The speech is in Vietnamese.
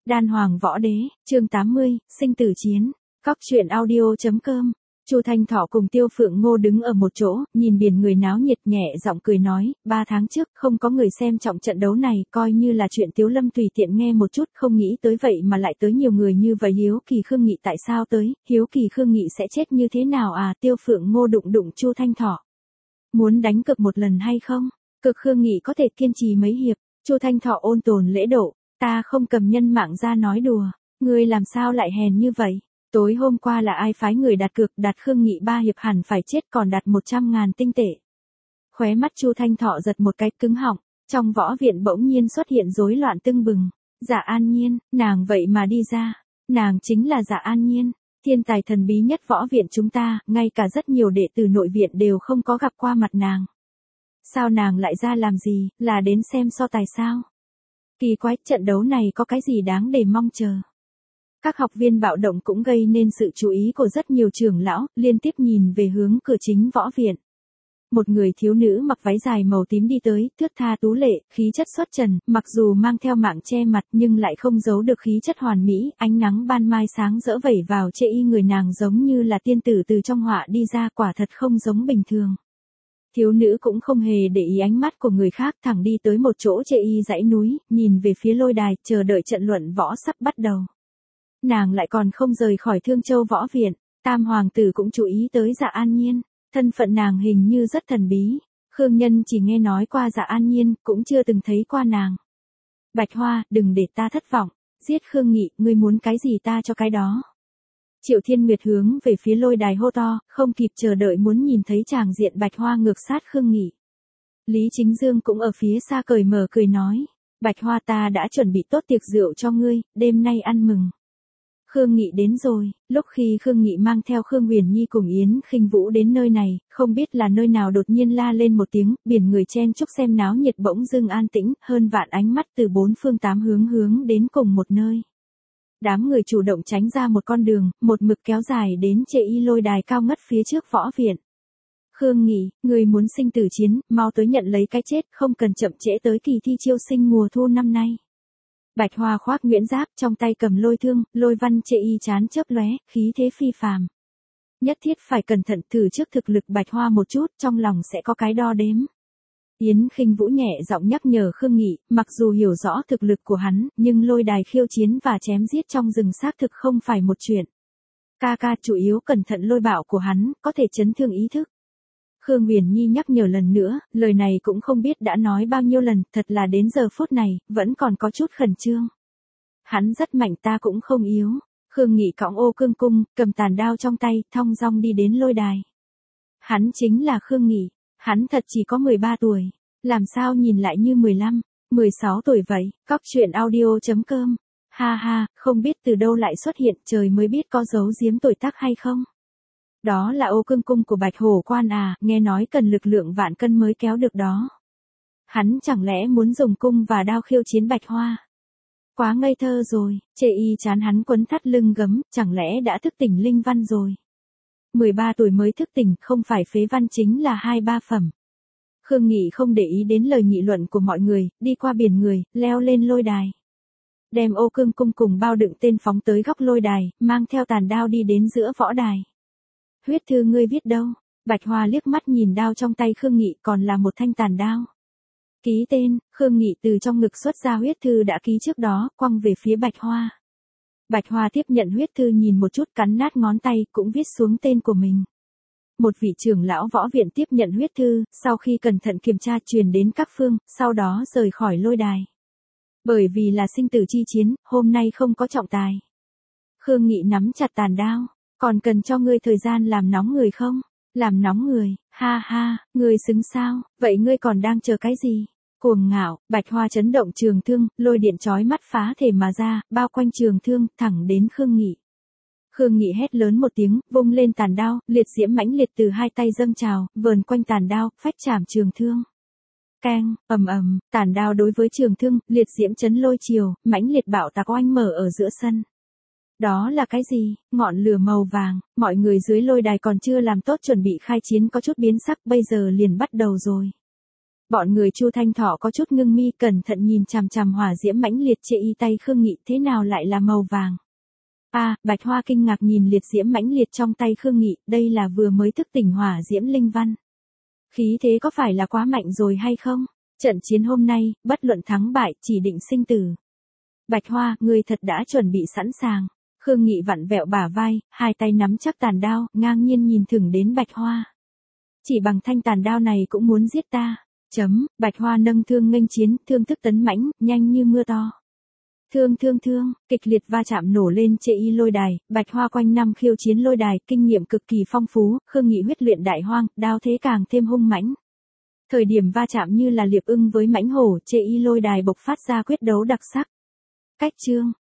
Đan Hoàng Võ Đế, chương 80, sinh tử chiến. Cóc truyện audio.com. Chu Thanh Thọ cùng Tiêu Phượng Ngô đứng ở một chỗ, nhìn biển người náo nhiệt, nhẹ giọng cười nói, 3 tháng trước không có người xem trọng trận đấu này, coi như là chuyện Tiếu Lâm tùy tiện nghe một chút, không nghĩ tới vậy mà lại tới nhiều người như vậy. Hiếu kỳ Khương Nghị tại sao tới, hiếu kỳ Khương Nghị sẽ chết như thế nào à? Tiêu Phượng Ngô đụng Chu Thanh Thọ. Muốn đánh cược một lần hay không? Cực Khương Nghị có thể kiên trì mấy hiệp. Chu Thanh Thọ ôn tồn lễ độ, ta không cầm nhân mạng ra nói đùa, ngươi làm sao lại hèn như vậy? Tối hôm qua là ai phái người đặt cược, đặt Khương Nghị 3 hiệp hẳn phải chết, còn đặt 100.000 tinh tệ. Khóe mắt Chu Thanh Thọ giật một cái, cứng họng, trong võ viện bỗng nhiên xuất hiện rối loạn tưng bừng. Dạ An Nhiên, nàng vậy mà đi ra, nàng chính là Dạ An Nhiên, thiên tài thần bí nhất võ viện chúng ta, ngay cả rất nhiều đệ tử nội viện đều không có gặp qua mặt nàng. Sao nàng lại ra làm gì, là đến xem so tài sao? Kỳ quái, trận đấu này có cái gì đáng để mong chờ? Các học viên bạo động cũng gây nên sự chú ý của rất nhiều trưởng lão, liên tiếp nhìn về hướng cửa chính võ viện. Một người thiếu nữ mặc váy dài màu tím đi tới, thướt tha tú lệ, khí chất xuất trần, mặc dù mang theo mạng che mặt nhưng lại không giấu được khí chất hoàn mỹ, ánh nắng ban mai sáng rỡ vẩy vào chệ y người nàng giống như là tiên tử từ trong họa đi ra, quả thật không giống bình thường. Thiếu nữ cũng không hề để ý ánh mắt của người khác, thẳng đi tới một chỗ chệ y dãy núi, nhìn về phía lôi đài, chờ đợi trận luận võ sắp bắt đầu. Nàng lại còn không rời khỏi Thương Châu võ viện, Tam hoàng tử cũng chú ý tới Dạ An Nhiên, thân phận nàng hình như rất thần bí, Khương Nhân chỉ nghe nói qua Dạ An Nhiên, cũng chưa từng thấy qua nàng. Bạch Hoa, đừng để ta thất vọng, giết Khương Nghị, ngươi muốn cái gì ta cho cái đó. Triệu Thiên Nguyệt hướng về phía lôi đài hô to, không kịp chờ đợi muốn nhìn thấy tràng diện Bạch Hoa ngược sát Khương Nghị. Lý Chính Dương cũng ở phía xa cởi mở cười nói, Bạch Hoa, ta đã chuẩn bị tốt tiệc rượu cho ngươi, đêm nay ăn mừng. Khương Nghị đến rồi. Lúc khi Khương Nghị mang theo Khương Huyền Nhi cùng Yến Khinh Vũ đến nơi này, không biết là nơi nào đột nhiên la lên một tiếng, biển người chen chúc xem náo nhiệt bỗng dưng an tĩnh, hơn vạn ánh mắt từ 4 phương 8 hướng đến cùng một nơi. Đám người chủ động tránh ra một con đường, một mực kéo dài đến chệ y lôi đài cao ngất phía trước võ viện. Khương Nghị, người muốn sinh tử chiến, mau tới nhận lấy cái chết, không cần chậm trễ tới kỳ thi chiêu sinh mùa thu năm nay. Bạch Hoa khoác nguyễn giáp, trong tay cầm lôi thương, lôi văn chệ y chán chớp lóe, khí thế phi phàm. Nhất thiết phải cẩn thận, thử trước thực lực Bạch Hoa một chút, trong lòng sẽ có cái đo đếm. Yến Khinh Vũ nhẹ giọng nhắc nhở Khương Nghị, mặc dù hiểu rõ thực lực của hắn, nhưng lôi đài khiêu chiến và chém giết trong rừng xác thực không phải một chuyện. Ca ca, chủ yếu cẩn thận lôi bạo của hắn, có thể chấn thương ý thức. Khương Huyền Nhi nhắc nhở lần nữa, lời này cũng không biết đã nói bao nhiêu lần, thật là đến giờ phút này, vẫn còn có chút khẩn trương. Hắn rất mạnh, ta cũng không yếu. Khương Nghị cõng ô cương cung, cầm tàn đao trong tay, thong dong đi đến lôi đài. Hắn chính là Khương Nghị, hắn thật chỉ có 13 tuổi, làm sao nhìn lại như 15, 16 tuổi vậy. Cóc truyện audio.com. Ha ha, không biết từ đâu lại xuất hiện, trời mới biết có giấu giếm tuổi tác hay không. Đó là ô cương cung của Bạch Hổ Quan à, nghe nói cần lực lượng vạn cân mới kéo được đó. Hắn chẳng lẽ muốn dùng cung và đao khiêu chiến Bạch Hoa? Quá ngây thơ rồi, chệ y chán hắn quấn thắt lưng gấm, chẳng lẽ đã thức tỉnh linh văn rồi? 13 tuổi mới thức tỉnh, không phải phế văn chính là 2-3 phẩm. Khương Nghị không để ý đến lời nghị luận của mọi người, đi qua biển người, leo lên lôi đài. Đem ô cương cung cùng bao đựng tên phóng tới góc lôi đài, mang theo tàn đao đi đến giữa võ đài. Huyết thư ngươi viết đâu? Bạch Hoa liếc mắt nhìn đao trong tay Khương Nghị, còn là một thanh tàn đao. Ký tên. Khương Nghị từ trong ngực xuất ra huyết thư đã ký trước đó, quăng về phía Bạch Hoa. Bạch Hoa tiếp nhận huyết thư nhìn một chút, cắn nát ngón tay, cũng viết xuống tên của mình. Một vị trưởng lão võ viện tiếp nhận huyết thư, sau khi cẩn thận kiểm tra truyền đến các phương, sau đó rời khỏi lôi đài. Bởi vì là sinh tử chi chiến, hôm nay không có trọng tài. Khương Nghị nắm chặt tàn đao. Còn cần cho ngươi thời gian làm nóng người không? Làm nóng người, ha ha, ngươi xứng sao, vậy ngươi còn đang chờ cái gì? Cuồng ngạo, Bạch Hoa chấn động trường thương, lôi điện chói mắt phá thể mà ra, bao quanh trường thương, thẳng đến Khương Nghị. Khương Nghị hét lớn một tiếng, vung lên tàn đao, liệt diễm mãnh liệt từ hai tay dâng trào, vờn quanh tàn đao, phách chạm trường thương. Keng, ầm ầm, tàn đao đối với trường thương, liệt diễm chấn lôi chiều, mãnh liệt bạo tạc oanh mở ở giữa sân. Đó là cái gì? Ngọn lửa màu vàng, mọi người dưới lôi đài còn chưa làm tốt chuẩn bị khai chiến có chút biến sắc, bây giờ liền bắt đầu rồi. Bọn người Chu Thanh Thọ có chút ngưng mi cẩn thận nhìn chằm chằm hỏa diễm mãnh liệt chê y tay Khương Nghị thế nào lại là màu vàng. Bạch Hoa kinh ngạc nhìn liệt diễm mãnh liệt trong tay Khương Nghị, đây là vừa mới thức tỉnh hỏa diễm linh văn. Khí thế có phải là quá mạnh rồi hay không? Trận chiến hôm nay, bất luận thắng bại, chỉ định sinh tử. Bạch Hoa, ngươi thật đã chuẩn bị sẵn sàng. Khương Nghị vặn vẹo bả vai, hai tay nắm chắc tàn đao, ngang nhiên nhìn thẳng đến Bạch Hoa. Chỉ bằng thanh tàn đao này cũng muốn giết ta. Bạch Hoa nâng thương nghênh chiến, thương thức tấn mãnh, nhanh như mưa to. Thương, kịch liệt va chạm nổ lên chê y lôi đài, Bạch Hoa quanh năm khiêu chiến lôi đài, kinh nghiệm cực kỳ phong phú, Khương Nghị huyết luyện đại hoang, đao thế càng thêm hung mãnh. Thời điểm va chạm như là liệp ưng với mãnh hổ, chê y lôi đài bộc phát ra quyết đấu đặc sắc. Cách chương,